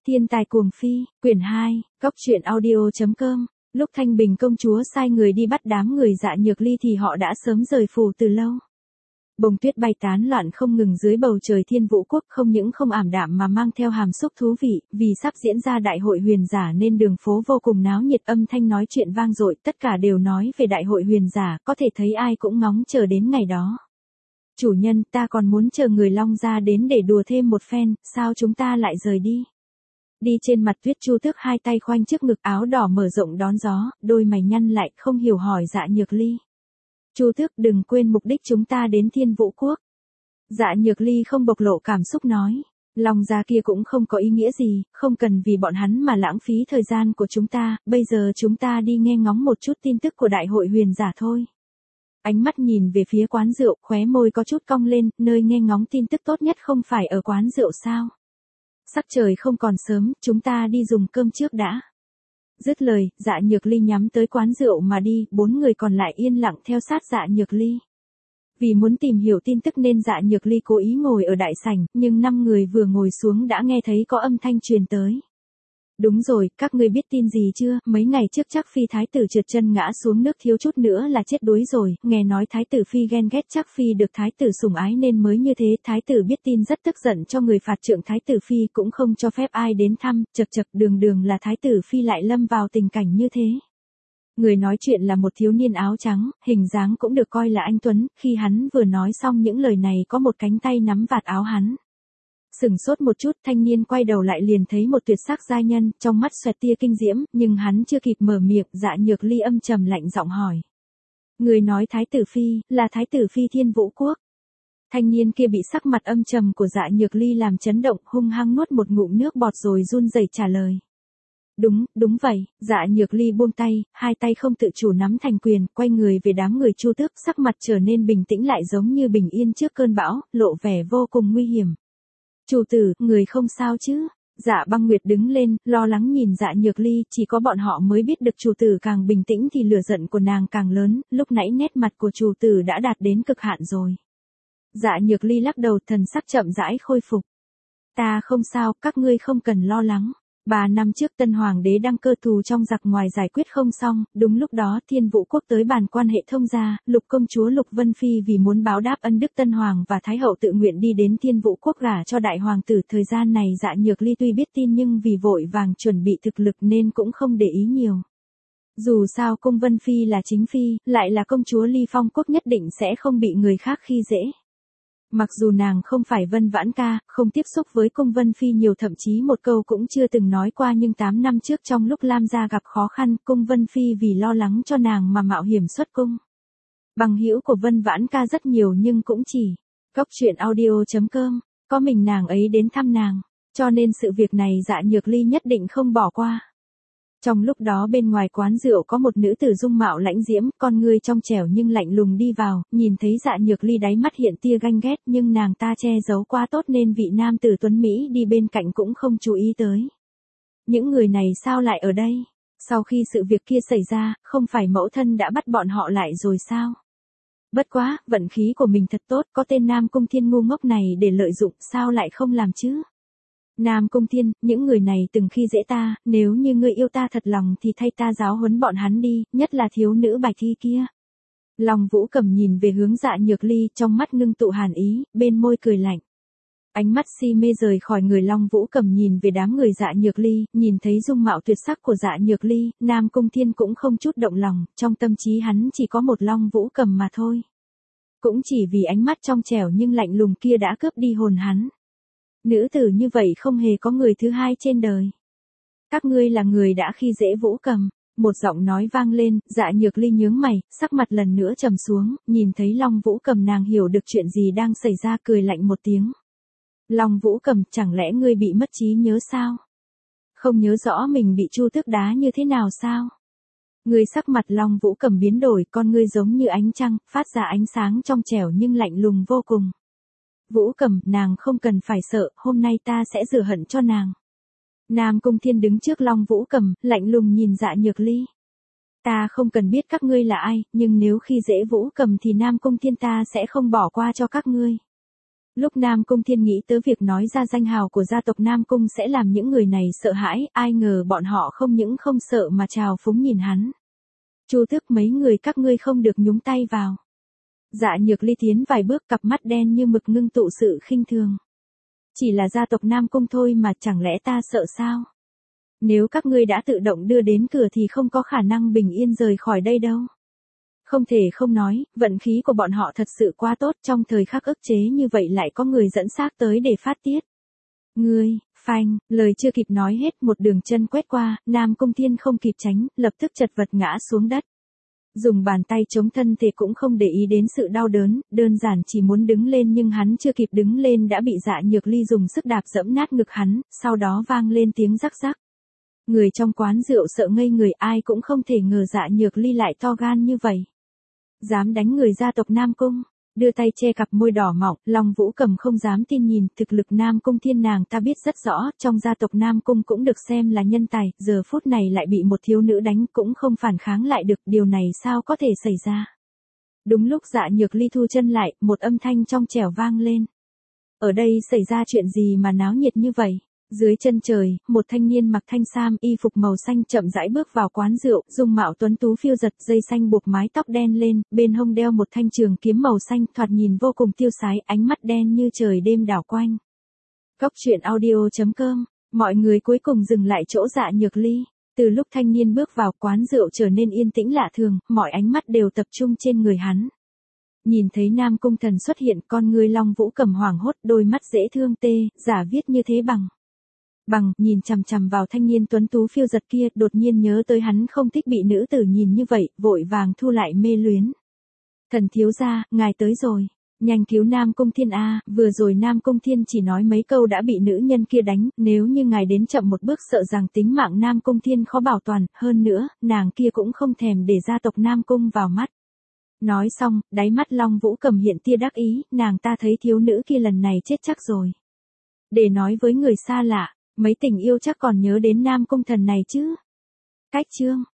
Thiên tài cuồng phi, quyển 2, Góc truyện audio.com. Lúc Thanh Bình công chúa sai người đi bắt đám người Dạ Nhược Ly thì họ đã sớm rời phủ từ lâu. Bông tuyết bay tán loạn không ngừng dưới bầu trời Thiên Vũ Quốc, không những không ảm đạm mà mang theo hàm xúc thú vị, vì sắp diễn ra đại hội huyền giả nên đường phố vô cùng náo nhiệt, âm thanh nói chuyện vang dội, tất cả đều nói về đại hội huyền giả, có thể thấy ai cũng ngóng chờ đến ngày đó. Chủ nhân, ta còn muốn chờ người Long gia đến để đùa thêm một phen, sao chúng ta lại rời đi? Đi trên mặt tuyết, Chu Tước hai tay khoanh trước ngực, áo đỏ mở rộng đón gió, đôi mày nhăn lại, không hiểu hỏi Dạ Nhược Ly. Chu Tước, đừng quên mục đích chúng ta đến Thiên Vũ Quốc. Dạ Nhược Ly không bộc lộ cảm xúc nói. Long gia kia cũng không có ý nghĩa gì, không cần vì bọn hắn mà lãng phí thời gian của chúng ta, bây giờ chúng ta đi nghe ngóng một chút tin tức của đại hội huyền giả thôi. Ánh mắt nhìn về phía quán rượu, khóe môi có chút cong lên, nơi nghe ngóng tin tức tốt nhất không phải ở quán rượu sao? Sắc trời không còn sớm, chúng ta đi dùng cơm trước đã. Dứt lời, Dạ Nhược Ly nhắm tới quán rượu mà đi, 4 người còn lại yên lặng theo sát Dạ Nhược Ly. Vì muốn tìm hiểu tin tức nên Dạ Nhược Ly cố ý ngồi ở đại sảnh, nhưng 5 người vừa ngồi xuống đã nghe thấy có âm thanh truyền tới. Đúng rồi, các ngươi biết tin gì chưa, mấy ngày trước Trác Phi thái tử trượt chân ngã xuống nước, thiếu chút nữa là chết đuối rồi, nghe nói thái tử Phi ghen ghét Trác Phi được thái tử sủng ái nên mới như thế, thái tử biết tin rất tức giận cho người phạt trượng thái tử Phi cũng không cho phép ai đến thăm, chật đường là thái tử Phi lại lâm vào tình cảnh như thế. Người nói chuyện là một thiếu niên áo trắng, hình dáng cũng được coi là anh tuấn, khi hắn vừa nói xong những lời này có một cánh tay nắm vạt áo hắn. Sửng sốt một chút, thanh niên quay đầu lại liền thấy một tuyệt sắc giai nhân, trong mắt xoẹt tia kinh diễm, nhưng hắn chưa kịp mở miệng, Dạ Nhược Ly âm trầm lạnh giọng hỏi. Người nói thái tử Phi, là thái tử Phi Thiên Vũ Quốc. Thanh niên kia bị sắc mặt âm trầm của Dạ Nhược Ly làm chấn động, hung hăng nuốt một ngụm nước bọt rồi run rẩy trả lời. Đúng vậy, Dạ Nhược Ly buông tay, hai tay không tự chủ nắm thành quyền, quay người về đám người Chu Tước, sắc mặt trở nên bình tĩnh lại giống như bình yên trước cơn bão, lộ vẻ vô cùng nguy hiểm. Chủ tử, người không sao chứ? Dạ Băng Nguyệt đứng lên, lo lắng nhìn Dạ Nhược Ly, chỉ có bọn họ mới biết được chủ tử càng bình tĩnh thì lửa giận của nàng càng lớn, lúc nãy nét mặt của chủ tử đã đạt đến cực hạn rồi. Dạ Nhược Ly lắc đầu, thần sắc chậm rãi khôi phục. Ta không sao, các ngươi không cần lo lắng. 3 năm trước Tân Hoàng đế đăng cơ, thù trong giặc ngoài giải quyết không xong, đúng lúc đó Thiên Vũ Quốc tới bàn quan hệ thông gia, Lục công chúa Lục Vân Phi vì muốn báo đáp ân đức Tân Hoàng và Thái hậu tự nguyện đi đến Thiên Vũ Quốc gả cho đại hoàng tử. Thời gian này Dạ Nhược Ly tuy biết tin nhưng vì vội vàng chuẩn bị thực lực nên cũng không để ý nhiều. Dù sao cung Vân Phi là chính phi, lại là công chúa Ly Phong Quốc, nhất định sẽ không bị người khác khi dễ. Mặc dù nàng không phải Vân Vãn Ca, không tiếp xúc với cung Vân Phi nhiều, thậm chí một câu cũng chưa từng nói qua, nhưng 8 năm trước trong lúc Lam gia gặp khó khăn, cung Vân Phi vì lo lắng cho nàng mà mạo hiểm xuất cung. Bằng hữu của Vân Vãn Ca rất nhiều nhưng cũng chỉ Góc truyện audio.com, có mình nàng ấy đến thăm nàng, cho nên sự việc này Dạ Nhược Ly nhất định không bỏ qua. Trong lúc đó bên ngoài quán rượu có một nữ tử dung mạo lãnh diễm, con ngươi trong trẻo nhưng lạnh lùng đi vào, nhìn thấy Dạ Nhược Ly đáy mắt hiện tia ganh ghét, nhưng nàng ta che giấu quá tốt nên vị nam tử tuấn Mỹ đi bên cạnh cũng không chú ý tới. Những người này sao lại ở đây? Sau khi sự việc kia xảy ra, không phải mẫu thân đã bắt bọn họ lại rồi sao? Bất quá, vận khí của mình thật tốt, có tên Nam Cung Thiên ngu ngốc này để lợi dụng, sao lại không làm chứ? Nam Cung Thiên, những người này từng khi dễ ta, nếu như ngươi yêu ta thật lòng thì thay ta giáo huấn bọn hắn đi, nhất là thiếu nữ Bạch Thi kia. Long Vũ Cầm nhìn về hướng Dạ Nhược Ly, trong mắt ngưng tụ hàn ý, bên môi cười lạnh. Ánh mắt si mê rời khỏi người Long Vũ Cầm nhìn về đám người Dạ Nhược Ly, nhìn thấy dung mạo tuyệt sắc của Dạ Nhược Ly, Nam Cung Thiên cũng không chút động lòng, trong tâm trí hắn chỉ có một Long Vũ Cầm mà thôi. Cũng chỉ vì ánh mắt trong trẻo nhưng lạnh lùng kia đã cướp đi hồn hắn. Nữ tử như vậy không hề có người thứ hai trên đời. Các ngươi là người đã khi dễ Vũ Cầm. Một giọng nói vang lên, Dạ Nhược Ly nhướng mày, sắc mặt lần nữa trầm xuống, nhìn thấy Long Vũ Cầm nàng hiểu được chuyện gì đang xảy ra, cười lạnh một tiếng. Long Vũ Cầm, chẳng lẽ ngươi bị mất trí nhớ sao? Không nhớ rõ mình bị Chu Tước đá như thế nào sao? Ngươi sắc mặt Long Vũ Cầm biến đổi, con ngươi giống như ánh trăng, phát ra ánh sáng trong trẻo nhưng lạnh lùng vô cùng. Vũ Cầm, nàng không cần phải sợ, hôm nay ta sẽ rửa hận cho nàng. Nam Cung Thiên đứng trước Long Vũ Cầm, lạnh lùng nhìn Dạ Nhược Ly. Ta không cần biết các ngươi là ai, nhưng nếu khi dễ Vũ Cầm thì Nam Cung Thiên ta sẽ không bỏ qua cho các ngươi. Lúc Nam Cung Thiên nghĩ tới việc nói ra danh hào của gia tộc Nam Cung sẽ làm những người này sợ hãi, ai ngờ bọn họ không những không sợ mà trào phúng nhìn hắn. Chu Tước, mấy người các ngươi không được nhúng tay vào. Dạ Nhược Ly tiến vài bước, cặp mắt đen như mực ngưng tụ sự khinh thường. Chỉ là gia tộc Nam Cung thôi mà, chẳng lẽ ta sợ sao? Nếu các ngươi đã tự động đưa đến cửa thì không có khả năng bình yên rời khỏi đây đâu. Không thể không nói, vận khí của bọn họ thật sự quá tốt, trong thời khắc ức chế như vậy lại có người dẫn xác tới để phát tiết. Ngươi, phanh, lời chưa kịp nói hết, một đường chân quét qua, Nam Cung Thiên không kịp tránh, lập tức chật vật ngã xuống đất. Dùng bàn tay chống thân thể cũng không để ý đến sự đau đớn, đơn giản chỉ muốn đứng lên nhưng hắn chưa kịp đứng lên đã bị Dạ Nhược Ly dùng sức đạp dẫm nát ngực hắn, sau đó vang lên tiếng rắc rắc. Người trong quán rượu sợ ngây người, ai cũng không thể ngờ Dạ Nhược Ly lại to gan như vậy. Dám đánh người gia tộc Nam Cung, đưa tay che cặp môi đỏ mọng, Long Vũ Cầm không dám tin nhìn, thực lực Nam Cung Thiên nàng ta biết rất rõ, trong gia tộc Nam Cung cũng được xem là nhân tài, giờ phút này lại bị một thiếu nữ đánh cũng không phản kháng lại được, điều này sao có thể xảy ra. Đúng lúc Dạ Nhược Ly thu chân lại, một âm thanh trong trẻo vang lên. Ở đây xảy ra chuyện gì mà náo nhiệt như vậy? Dưới chân trời, một thanh niên mặc thanh sam, y phục màu xanh chậm rãi bước vào quán rượu, dung mạo tuấn tú phiêu giật, dây xanh buộc mái tóc đen lên, bên hông đeo một thanh trường kiếm màu xanh, thoạt nhìn vô cùng tiêu sái, ánh mắt đen như trời đêm đảo quanh. Góc truyện audio.com, mọi người cuối cùng dừng lại chỗ Dạ Nhược Ly. Từ lúc thanh niên bước vào, quán rượu trở nên yên tĩnh lạ thường, mọi ánh mắt đều tập trung trên người hắn. Nhìn thấy Nam Cung Thần xuất hiện, con người Long Vũ Cầm hoảng hốt, đôi mắt dễ thương tê, giả viết như thế bằng, nhìn chằm chằm vào thanh niên tuấn tú phiêu giật kia, đột nhiên nhớ tới hắn không thích bị nữ tử nhìn như vậy, vội vàng thu lại mê luyến. Thần thiếu gia, ngài tới rồi. Nhanh cứu Nam Cung Thiên a, vừa rồi Nam Cung Thiên chỉ nói mấy câu đã bị nữ nhân kia đánh, nếu như ngài đến chậm một bước sợ rằng tính mạng Nam Cung Thiên khó bảo toàn, hơn nữa, nàng kia cũng không thèm để gia tộc Nam Cung vào mắt. Nói xong, đáy mắt Long Vũ Cầm hiện tia đắc ý, nàng ta thấy thiếu nữ kia lần này chết chắc rồi. Để nói với người xa lạ, mấy tình yêu chắc còn nhớ đến Nam Cung Thần này chứ. Cách chương